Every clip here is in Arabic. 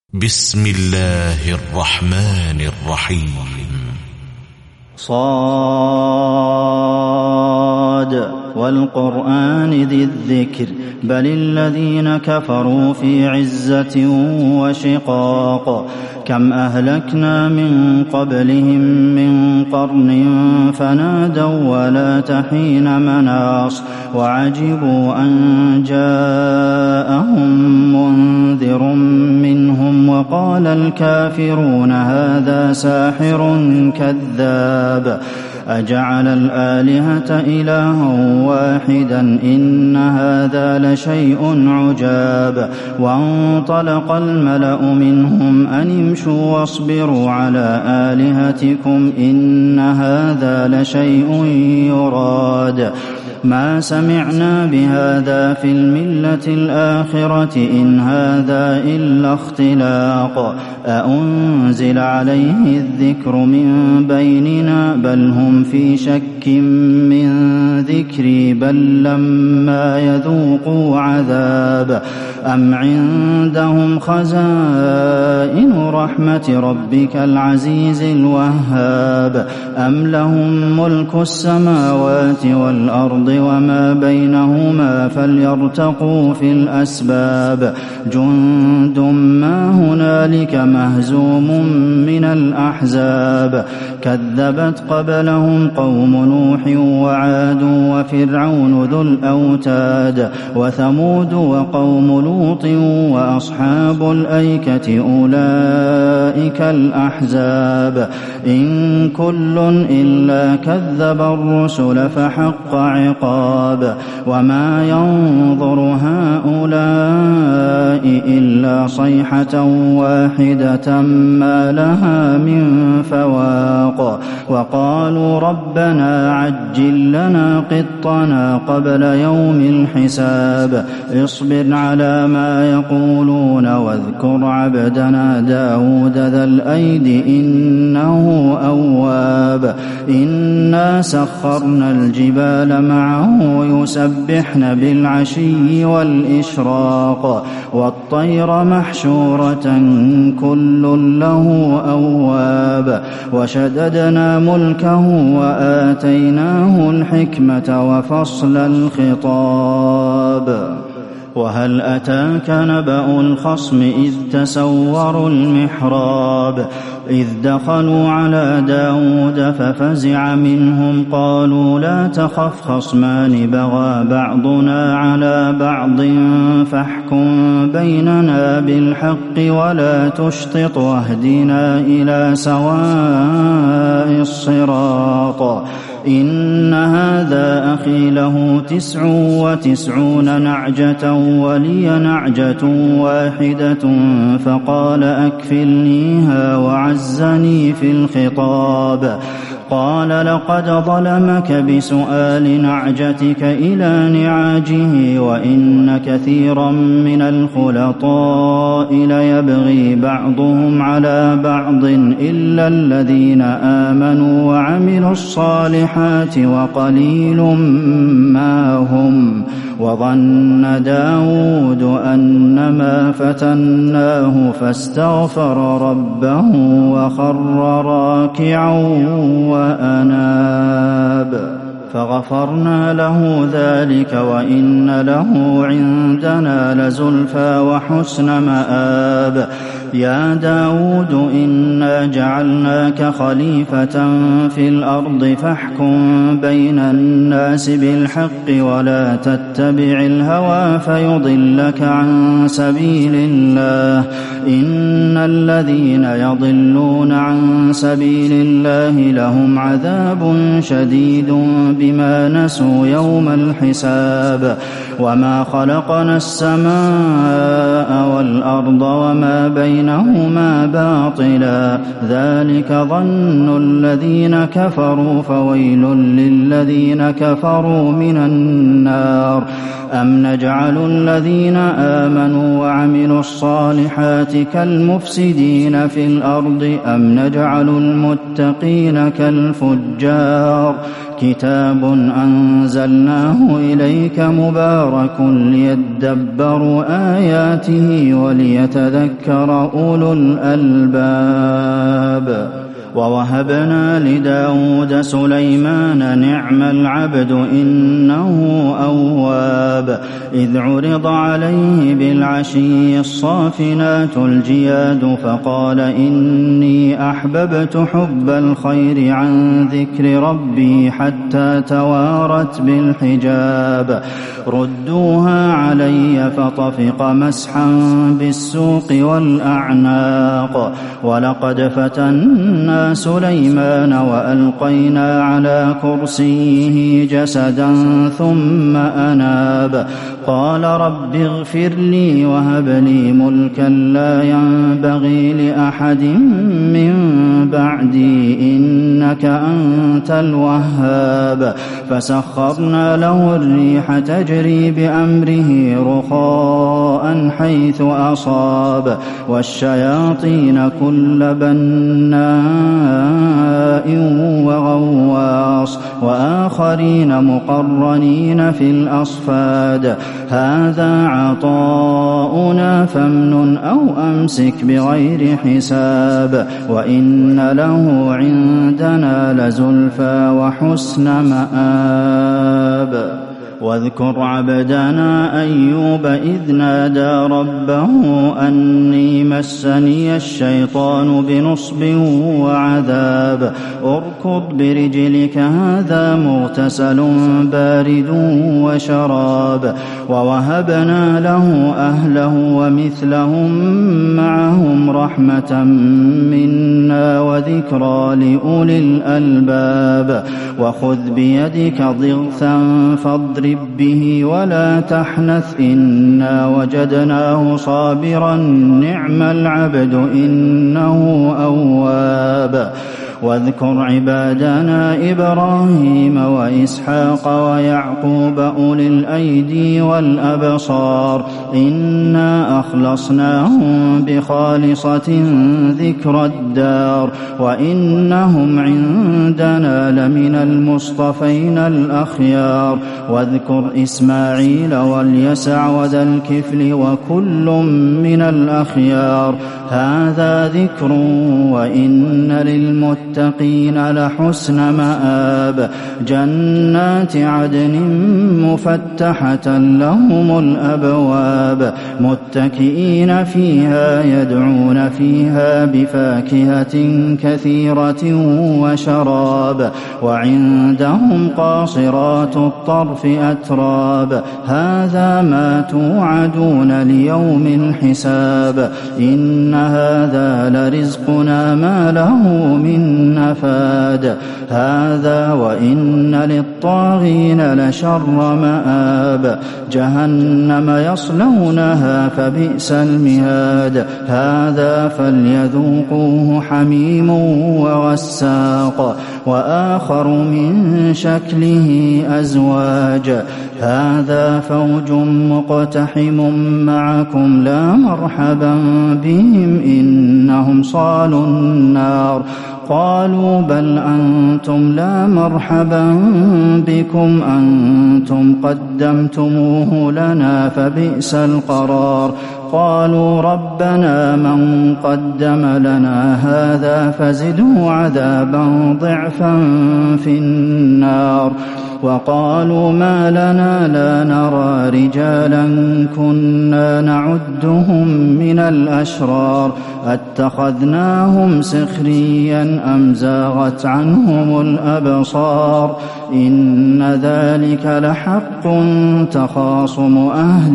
بسم الله الرحمن الرحيم. صاد والقرآن ذي الذكر بل الذين كفروا في عزة وشقاق كم أهلكنا من قبلهم من قرن فنادوا ولا تحين مناص وعجبوا أن جاءهم منذر منهم وقال الكافرون هذا ساحر كذاب أجعل الآلهة إلها واحدا إن هذا لشيء عجاب وانطلق الملأ منهم أن امشوا واصبروا على آلهتكم إن هذا لشيء يراد ما سمعنا بهذا في الملة الآخرة إن هذا إلا اختلاق أأنزل عليه الذكر من بيننا بل هم في شك من ذكري بل لما يذوقوا عذاب أم عندهم خزائن رحمة ربك العزيز الوهاب أم لهم ملك السماوات والأرض وما بينهما فليرتقوا في الأسباب جند ما هنالك مهزوم من الأحزاب كذبت قبلهم قوم نوح وعاد وفرعون ذو الأوتاد وثمود وقوم لوط وأصحاب الأيكة أولئك الأحزاب إن كل إلا كذب الرسل فحق عقاب وما ينظر هؤلاء إلا صيحة واحدة ما لها من فواق وقالوا ربنا عجل لنا قطنا قبل يوم الحساب اصبر على ما يقولون واذكر عبدنا داود ذا الأيد إنه أواب إنا سخرنا الجبال معه يسبحن بالعشي والإشراق والطير محشورة كل له أواب وشددنا ملكه وآتيناه الحكمة وفصل الخطاب وهل أتاك نبأ الخصم إذ تسوروا المحراب إذ دخلوا على داود ففزع منهم قالوا لا تخف خصمان بغى بعضنا على بعض فاحكم بيننا بالحق ولا تشطط واهدنا إلى سواء الصراط إن هذا أخي له 99 نعجة ولي نعجة واحدة فقال أكفلنيها وعزني في الخطاب قال لقد ظلمك بسؤال نعجتك إلى نعاجه وإن كثيرا من الخلطاء ليبغي بعضهم على بعض إلا الذين آمنوا وعملوا الصالحات وقليل ما هم وظن داود أنما فتناه فاستغفر ربه وخر راكعا وأناب فغفرنا له ذلك وإن له عندنا لزلفى وحسن مآب يا داود إنا جعلناك خليفة في الأرض فاحكم بين الناس بالحق ولا تتبع الهوى فيضلك عن سبيل الله إن الذين يضلون عن سبيل الله لهم عذاب شديد بما نسوا يوم الحساب وما خلقنا السماء والأرض وما بينهما باطلا ذلك ظن الذين كفروا فويل للذين كفروا من النار أم نجعل الذين آمنوا وعملوا الصالحات كالمفسدين في الأرض أم نجعل المتقين كالفجار كتاب أنزلناه إليك مبارك ليدبروا آياته وليتذكر أولو الألباب. ووهبنا لداود سليمان نعم العبد إنه أواب إذ عرض عليه بالعشي الصافنات الجياد فقال إني أحببت حب الخير عن ذكر ربي حتى توارت بالحجاب ردوها علي فطفق مسحا بالسوق والأعناق ولقد فتنا سليمان وألقينا على كرسيه جسدا ثم أناب قال رب اغفر لي وهب لي ملكا لا ينبغي لأحد من بعدي إنك أنت الوهاب فسخرنا له الريح تجري بأمره رخاء حيث أصاب والشياطين كل بناء وغواص وآخرين مقرنين في الأصفاد هذا عطاؤنا فامنن أو أمسك بغير حساب وإن له عندنا لزلفى وحسن مآب. واذكر عبدنا أيوب إذ نادى ربه أني مسني الشيطان بنصب وعذاب اركض برجلك هذا مغتسل بارد وشراب ووهبنا له أهله ومثلهم معهم رحمة منا وذكرى لأولي الألباب وخذ بيدك ضغثا فاضرب به ولا تحنث إنا وجدناه صابرا نعم العبد إنه أواب. واذكر عبادنا إبراهيم وإسحاق ويعقوب أولي الأيدي والأبصار إنا أخلصناهم بخالصة ذكر الدار وإنهم عندنا لمن المصطفين الأخيار. واذكر إسماعيل واليسع وذا الكفل وكل من الأخيار هذا ذكر وإن للمتقين لحسن مآب جنات عدن مفتحة لهم الأبواب متكئين فيها يدعون فيها بفاكهة كثيرة وشراب وعندهم قاصرات الطرف أتراب هذا ما توعدون ليوم الحساب إن هذا لرزقنا ما له من نفاد هذا وإن للطاغين لشر مآب جهنم يصلونها فبئس المهاد هذا فليذوقوه حميم وغساق وآخر من شكله أزواج هذا فوج مقتحم معكم لا مرحبا بهم إنهم صالوا النار قالوا بل أنتم لا مرحبا بكم أنتم قدمتموه لنا فبئس القرار قالوا ربنا من قدم لنا هذا فزده عذابا ضعفا في النار وقالوا ما لنا لا نرى رجالا كنا نعدهم من الأشرار أتخذناهم سخريا أم زاغت عنهم الأبصار إن ذلك لحق تخاصم أهل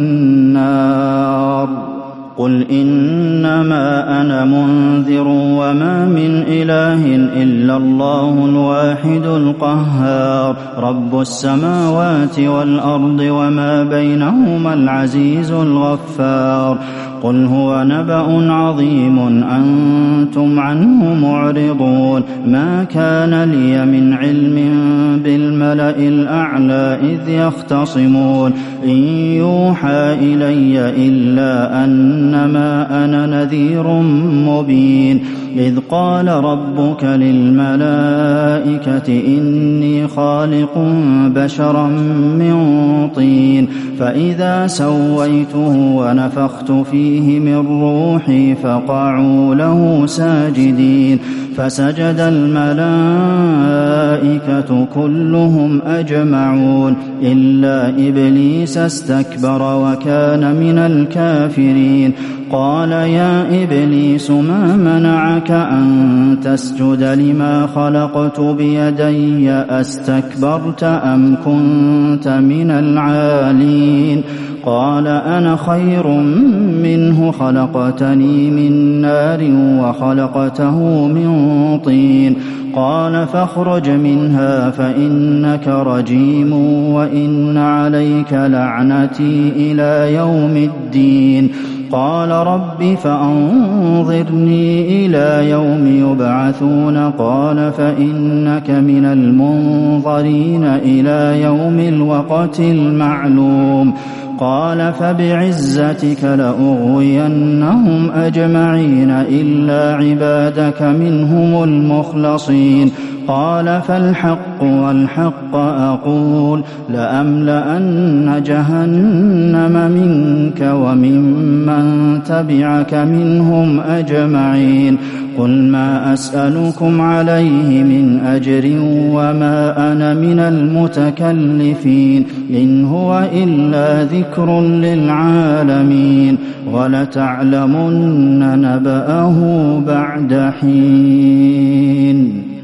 النار قل إنما أنا منذر وما من إله إلا الله الواحد القهار رب السماوات والأرض وما بينهما العزيز الغفار قل هو نبأ عظيم أنتم عنه معرضون ما كان لي من علم بالملأ الأعلى إذ يختصمون إن يوحى إلي إلا أنما أنا نذير مبين إذ قال ربك للملائكة إني خالق بشرا من طين فإذا سويته ونفخت فيه من روحي فقعوا له ساجدين فسجد الملائكة كلهم أجمعون إلا إبليس استكبر وكان من الكافرين قال يا إبليس ما منعك أن تسجد لما خلقت بيدي أستكبرت أم كنت من العالين قال أنا خير منه خلقتني من نار وخلقته من طين قال فاخرج منها فإنك رجيم وإن عليك لعنتي إلى يوم الدين قال رب فأنظرني إلى يوم يبعثون قال فإنك من المنظرين إلى يوم الوقت المعلوم قال فبعزتك لأغوينهم أجمعين إلا عبادك منهم المخلصين قال فالحق والحق أقول لأملأن جهنم منك وممن تبعك منهم أجمعين قل ما أسألكم عليه من أجر وما أنا من المتكلفين إن هو إلا ذكر للعالمين ولتعلمن نبأه بعد حين